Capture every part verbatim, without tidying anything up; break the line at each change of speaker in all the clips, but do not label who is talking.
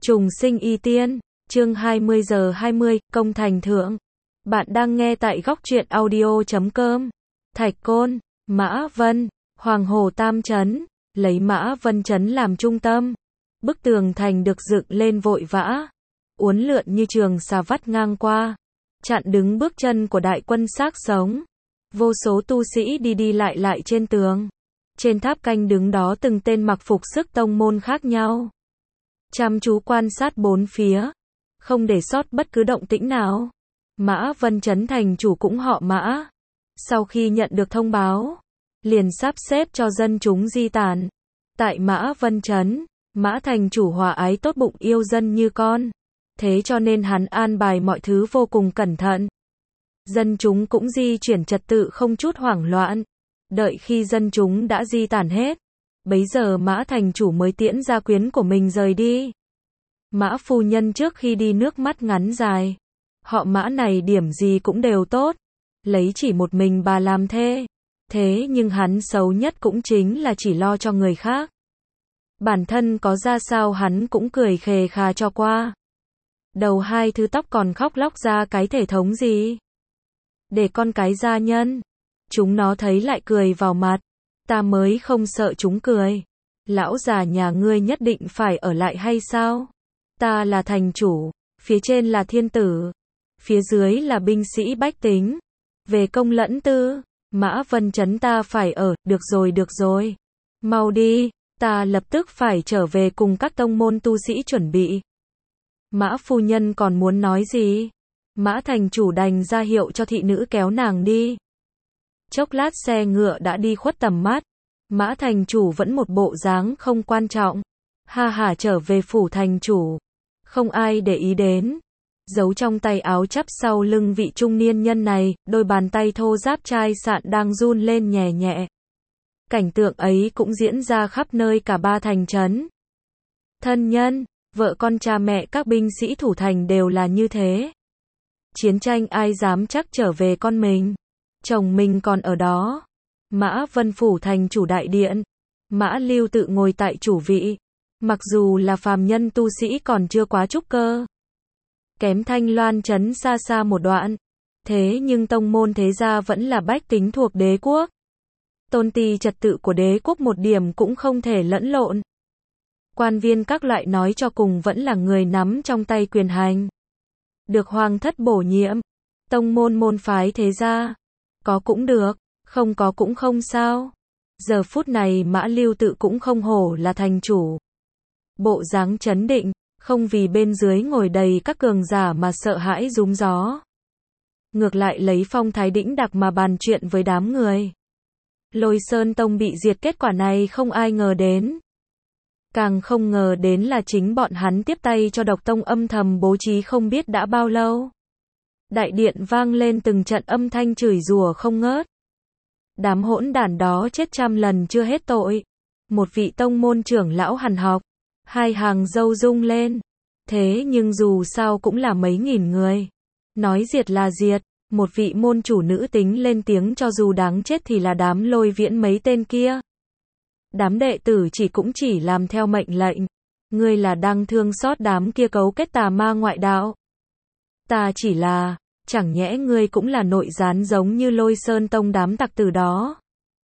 Trùng sinh y tiên, chương hai mươi giờ hai mươi, công thành thượng. Bạn đang nghe tại góc truyện audio chấm com. Thạch Côn, Mã Vân, Hoàng Hồ Tam Trấn, lấy Mã Vân Trấn làm trung tâm. Bức tường thành được dựng lên vội vã, uốn lượn như trường xà vắt ngang qua, chặn đứng bước chân của đại quân xác sống. Vô số tu sĩ đi đi lại lại trên tường. Trên tháp canh đứng đó từng tên mặc phục sức tông môn khác nhau, chăm chú quan sát bốn phía, không để sót bất cứ động tĩnh nào. Mã Vân Trấn thành chủ cũng họ Mã. Sau khi nhận được thông báo, liền sắp xếp cho dân chúng di tản. Tại Mã Vân Trấn, Mã thành chủ hòa ái tốt bụng yêu dân như con. Thế cho nên hắn an bài mọi thứ vô cùng cẩn thận. Dân chúng cũng di chuyển trật tự không chút hoảng loạn. Đợi khi dân chúng đã di tản hết, bấy giờ Mã thành chủ mới tiễn gia quyến của mình rời đi. Mã phu nhân trước khi đi nước mắt ngắn dài. Họ Mã này điểm gì cũng đều tốt, lấy chỉ một mình bà làm thê. Thế nhưng hắn xấu nhất cũng chính là chỉ lo cho người khác. Bản thân có ra sao hắn cũng cười khề khà cho qua. Đầu hai thứ tóc còn khóc lóc ra cái thể thống gì. Để con cái gia nhân, chúng nó thấy lại cười vào mặt. Ta mới không sợ chúng cười. Lão già nhà ngươi nhất định phải ở lại hay sao? Ta là thành chủ, phía trên là thiên tử, phía dưới là binh sĩ bách tính. Về công lẫn tư, Mã Vân Trấn ta phải ở, được rồi được rồi. Mau đi, ta lập tức phải trở về cùng các tông môn tu sĩ chuẩn bị. Mã phu nhân còn muốn nói gì? Mã thành chủ đành ra hiệu cho thị nữ kéo nàng đi. Chốc lát xe ngựa đã đi khuất tầm mắt. Mã thành chủ vẫn một bộ dáng không quan trọng. Ha hả trở về phủ thành chủ. Không ai để ý đến. Giấu trong tay áo chắp sau lưng vị trung niên nhân này, đôi bàn tay thô ráp chai sạn đang run lên nhẹ nhẹ. Cảnh tượng ấy cũng diễn ra khắp nơi cả ba thành trấn. Thân nhân, vợ con cha mẹ các binh sĩ thủ thành đều là như thế. Chiến tranh ai dám chắc trở về con mình. Chồng mình còn ở đó. Mã Vân phủ thành chủ đại điện. Mã Lưu tự ngồi tại chủ vị. Mặc dù là phàm nhân tu sĩ còn chưa quá trúc cơ, kém Thanh Loan trấn xa xa một đoạn. Thế nhưng tông môn thế gia vẫn là bách tính thuộc đế quốc. Tôn ti trật tự của đế quốc một điểm cũng không thể lẫn lộn. Quan viên các loại nói cho cùng vẫn là người nắm trong tay quyền hành. Được hoàng thất bổ nhiệm. Tông môn môn phái thế gia, có cũng được, không có cũng không sao. Giờ phút này Mã Lưu tự cũng không hổ là thành chủ. Bộ dáng trấn định, không vì bên dưới ngồi đầy các cường giả mà sợ hãi rúm gió. Ngược lại lấy phong thái đĩnh đặc mà bàn chuyện với đám người. Lôi Sơn Tông bị diệt kết quả này không ai ngờ đến. Càng không ngờ đến là chính bọn hắn tiếp tay cho Độc Tông âm thầm bố trí không biết đã bao lâu. Đại điện vang lên từng trận âm thanh chửi rủa không ngớt. Đám hỗn đản đó chết trăm lần chưa hết tội. Một vị tông môn trưởng lão hằn học, hai hàng râu rung lên. Thế nhưng dù sao cũng là mấy nghìn người. Nói diệt là diệt, một vị môn chủ nữ tính lên tiếng cho dù đáng chết thì là đám Lôi Viễn mấy tên kia. Đám đệ tử chỉ cũng chỉ làm theo mệnh lệnh. Ngươi là đang thương xót đám kia cấu kết tà ma ngoại đạo. Ta chỉ là, chẳng nhẽ ngươi cũng là nội gián giống như Lôi Sơn Tông đám tặc tử đó.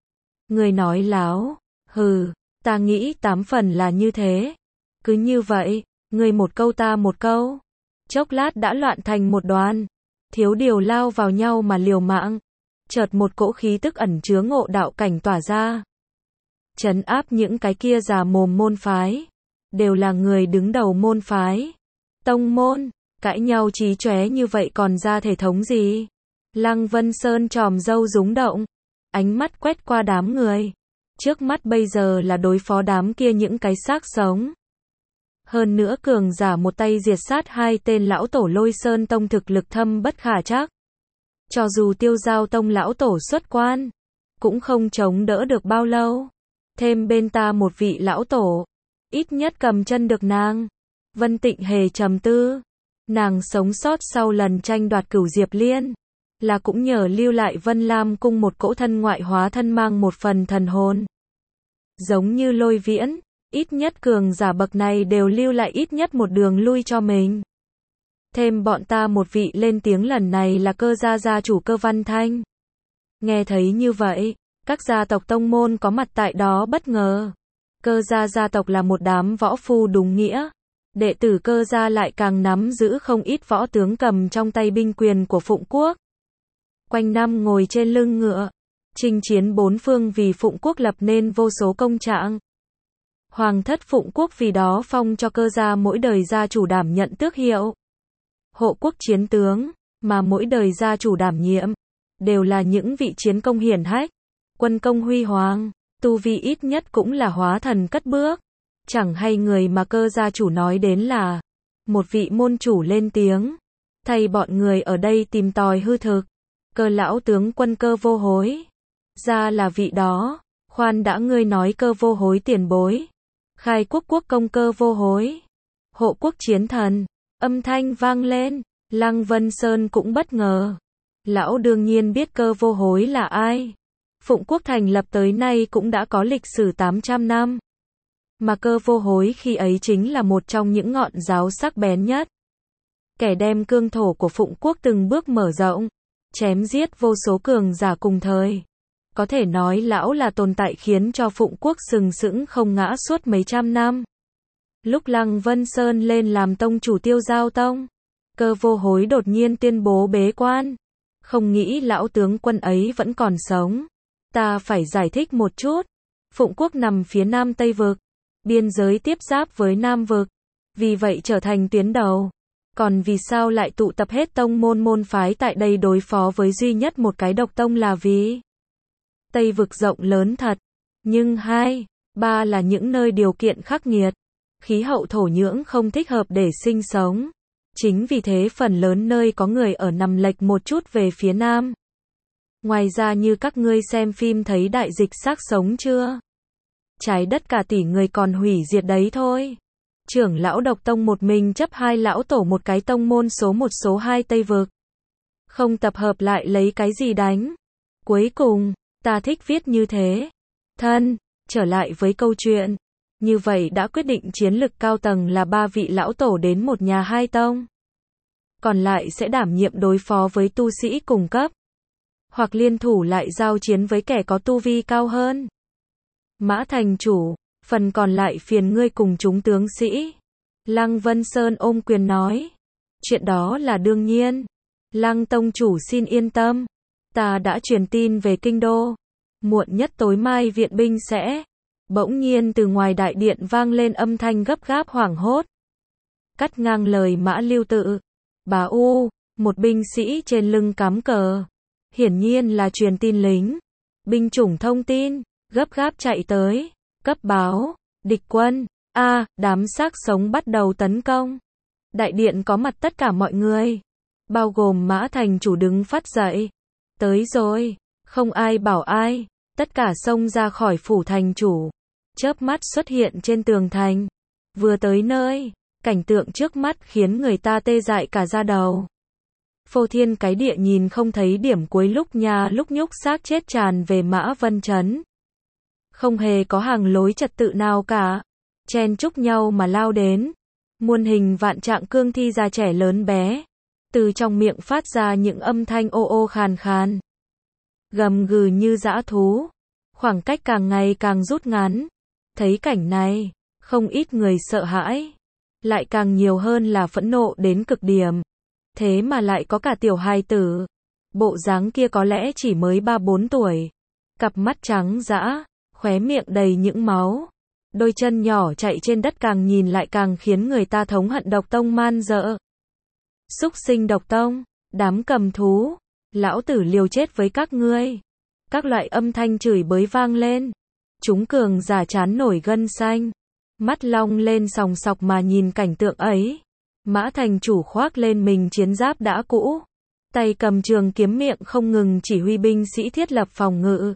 Ngươi nói láo, hừ, ta nghĩ tám phần là như thế. Cứ như vậy, ngươi một câu ta một câu. Chốc lát đã loạn thành một đoàn. Thiếu điều lao vào nhau mà liều mạng. Chợt một cỗ khí tức ẩn chứa ngộ đạo cảnh tỏa ra. Trấn áp những cái kia già mồm môn phái. Đều là người đứng đầu môn phái. Tông môn, cãi nhau chí chóe như vậy còn ra thể thống gì? Lăng Vân Sơn tròm râu rúng động. Ánh mắt quét qua đám người. Trước mắt bây giờ là đối phó đám kia những cái xác sống. Hơn nữa cường giả một tay diệt sát hai tên lão tổ Lôi Sơn Tông thực lực thâm bất khả trắc. Cho dù Tiêu Giao Tông lão tổ xuất quan, cũng không chống đỡ được bao lâu. Thêm bên ta một vị lão tổ, ít nhất cầm chân được nàng. Vân Tịnh hề trầm tư. Nàng sống sót sau lần tranh đoạt Cửu Diệp Liên, là cũng nhờ lưu lại Vân Lam cung một cỗ thân ngoại hóa thân mang một phần thần hồn. Giống như Lôi Viễn, Ít nhất cường giả bậc này đều lưu lại ít nhất một đường lui cho mình. Thêm bọn ta một vị lên tiếng lần này là Cơ gia gia chủ Cơ Văn Thanh. Nghe thấy như vậy, các gia tộc tông môn có mặt tại đó bất ngờ. Cơ gia gia tộc là một đám võ phu đúng nghĩa. Đệ tử Cơ gia lại càng nắm giữ không ít võ tướng cầm trong tay binh quyền của Phụng Quốc. Quanh năm ngồi trên lưng ngựa, chinh chiến bốn phương vì Phụng Quốc lập nên vô số công trạng. Hoàng thất Phụng Quốc vì đó phong cho Cơ gia mỗi đời gia chủ đảm nhận tước hiệu hộ quốc chiến tướng, mà mỗi đời gia chủ đảm nhiệm đều là những vị chiến công hiển hách, quân công huy hoàng, tu vi ít nhất cũng là hóa thần cất bước. Chẳng hay người mà Cơ gia chủ nói đến là một vị môn chủ lên tiếng, thay bọn người ở đây tìm tòi hư thực. Cơ lão tướng quân Cơ Vô Hối, ra là vị đó. Khoan đã, ngươi nói Cơ Vô Hối tiền bối, khai quốc quốc công Cơ Vô Hối, hộ quốc chiến thần. Âm thanh vang lên, Lăng Vân Sơn cũng bất ngờ. Lão đương nhiên biết Cơ Vô Hối là ai. Phụng Quốc thành lập tới nay cũng đã có lịch sử tám trăm năm. Mà Cơ Vô Hối khi ấy chính là một trong những ngọn giáo sắc bén nhất. Kẻ đem cương thổ của Phụng Quốc từng bước mở rộng, chém giết vô số cường giả cùng thời. Có thể nói lão là tồn tại khiến cho Phụng Quốc sừng sững không ngã suốt mấy trăm năm. Lúc Lăng Vân Sơn lên làm tông chủ Tiêu Giao Tông, Cơ Vô Hối đột nhiên tuyên bố bế quan. Không nghĩ lão tướng quân ấy vẫn còn sống. Ta phải giải thích một chút. Phụng Quốc nằm phía Nam Tây Vực, biên giới tiếp giáp với Nam Vực, vì vậy trở thành tuyến đầu. Còn vì sao lại tụ tập hết tông môn môn phái tại đây đối phó với duy nhất một cái độc tông là vì Tây Vực rộng lớn thật, nhưng hai, ba là những nơi điều kiện khắc nghiệt, khí hậu thổ nhưỡng không thích hợp để sinh sống. Chính vì thế phần lớn nơi có người ở nằm lệch một chút về phía Nam. Ngoài ra như các ngươi xem phim thấy đại dịch xác sống chưa? Trái đất cả tỷ người còn hủy diệt đấy thôi. Trưởng lão độc tông một mình chấp hai lão tổ một cái tông môn số một số hai Tây Vực. Không tập hợp lại lấy cái gì đánh. Cuối cùng, ta thích viết như thế. Thân, trở lại với câu chuyện. Như vậy đã quyết định chiến lực cao tầng là ba vị lão tổ đến một nhà hai tông. Còn lại sẽ đảm nhiệm đối phó với tu sĩ cùng cấp. Hoặc liên thủ lại giao chiến với kẻ có tu vi cao hơn. Mã thành chủ, phần còn lại phiền ngươi cùng chúng tướng sĩ. Lăng Vân Sơn ôm quyền nói. Chuyện đó là đương nhiên. Lăng tông chủ xin yên tâm. Ta đã truyền tin về kinh đô. Muộn nhất tối mai viện binh sẽ. Bỗng nhiên từ ngoài đại điện vang lên âm thanh gấp gáp hoảng hốt. Cắt ngang lời Mã Lưu Tự. Bá U, một binh sĩ trên lưng cắm cờ. Hiển nhiên là truyền tin lính. Binh chủng thông tin, gấp gáp chạy tới. Cấp báo, địch quân, a à, đám xác sống bắt đầu tấn công. Đại điện có mặt tất cả mọi người. Bao gồm Mã thành chủ đứng phát dậy. Tới rồi, không ai bảo ai. Tất cả xông ra khỏi phủ thành chủ. Chớp mắt xuất hiện trên tường thành. Vừa tới nơi, cảnh tượng trước mắt khiến người ta tê dại cả da đầu. Phô thiên cái địa nhìn không thấy điểm cuối, lúc nhà lúc nhúc xác chết tràn về Mã Vân Trấn. Không hề có hàng lối trật tự nào cả. Chen chúc nhau mà lao đến. Muôn hình vạn trạng cương thi già trẻ lớn bé. Từ trong miệng phát ra những âm thanh ô ô khàn khàn. Gầm gừ như dã thú. Khoảng cách càng ngày càng rút ngắn. Thấy cảnh này, không ít người sợ hãi. Lại càng nhiều hơn là phẫn nộ đến cực điểm. Thế mà lại có cả tiểu hài tử. Bộ dáng kia có lẽ chỉ mới ba bốn tuổi. Cặp mắt trắng dã, khóe miệng đầy những máu. Đôi chân nhỏ chạy trên đất càng nhìn lại càng khiến người ta thống hận độc tông man dợ. Súc sinh độc tông, đám cầm thú, lão tử liều chết với các ngươi. Các loại âm thanh chửi bới vang lên. Chúng cường giả chán nổi gân xanh. Mắt long lên sòng sọc mà nhìn cảnh tượng ấy. Mã thành chủ khoác lên mình chiến giáp đã cũ. Tay cầm trường kiếm miệng không ngừng chỉ huy binh sĩ thiết lập phòng ngự.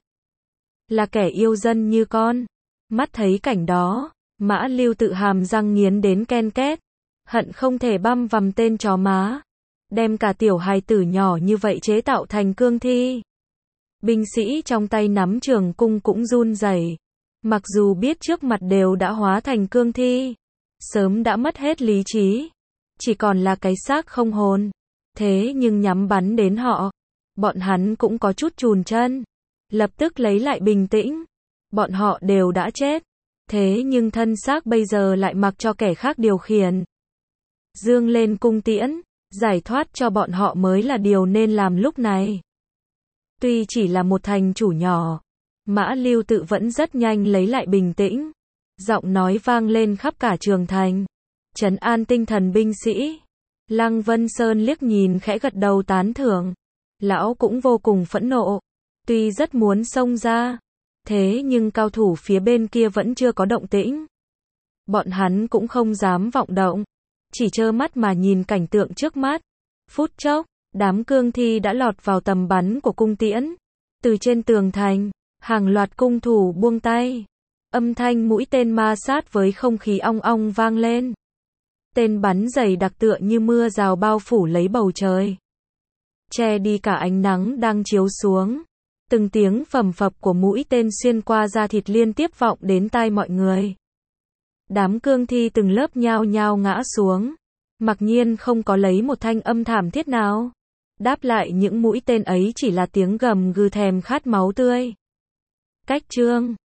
Là kẻ yêu dân như con. Mắt thấy cảnh đó, Mã Lưu Tự hàm răng nghiến đến ken két. Hận không thể băm vằm tên chó má. Đem cả tiểu hài tử nhỏ như vậy chế tạo thành cương thi. Binh sĩ trong tay nắm trường cung cũng run rẩy. Mặc dù biết trước mặt đều đã hóa thành cương thi, sớm đã mất hết lý trí, chỉ còn là cái xác không hồn. Thế nhưng nhắm bắn đến họ, bọn hắn cũng có chút chùn chân, lập tức lấy lại bình tĩnh. Bọn họ đều đã chết, thế nhưng thân xác bây giờ lại mặc cho kẻ khác điều khiển. Dương lên cung tiễn, giải thoát cho bọn họ mới là điều nên làm lúc này. Tuy chỉ là một thành chủ nhỏ, Mã Lưu Tự vẫn rất nhanh lấy lại bình tĩnh. Giọng nói vang lên khắp cả trường thành, trấn an tinh thần binh sĩ. Lăng Vân Sơn liếc nhìn khẽ gật đầu tán thưởng. Lão cũng vô cùng phẫn nộ, tuy rất muốn xông ra, thế nhưng cao thủ phía bên kia vẫn chưa có động tĩnh. Bọn hắn cũng không dám vọng động, chỉ trơ mắt mà nhìn cảnh tượng trước mắt. Phút chốc, đám cương thi đã lọt vào tầm bắn của cung tiễn. Từ trên tường thành, hàng loạt cung thủ buông tay. Âm thanh mũi tên ma sát với không khí ong ong vang lên. Tên bắn dày đặc tựa như mưa rào bao phủ lấy bầu trời, che đi cả ánh nắng đang chiếu xuống. Từng tiếng phầm phập của mũi tên xuyên qua da thịt liên tiếp vọng đến tai mọi người. Đám cương thi từng lớp nhao nhao ngã xuống, mặc nhiên không có lấy một thanh âm thảm thiết nào. Đáp lại những mũi tên ấy chỉ là tiếng gầm gừ thèm khát máu tươi. Cách chương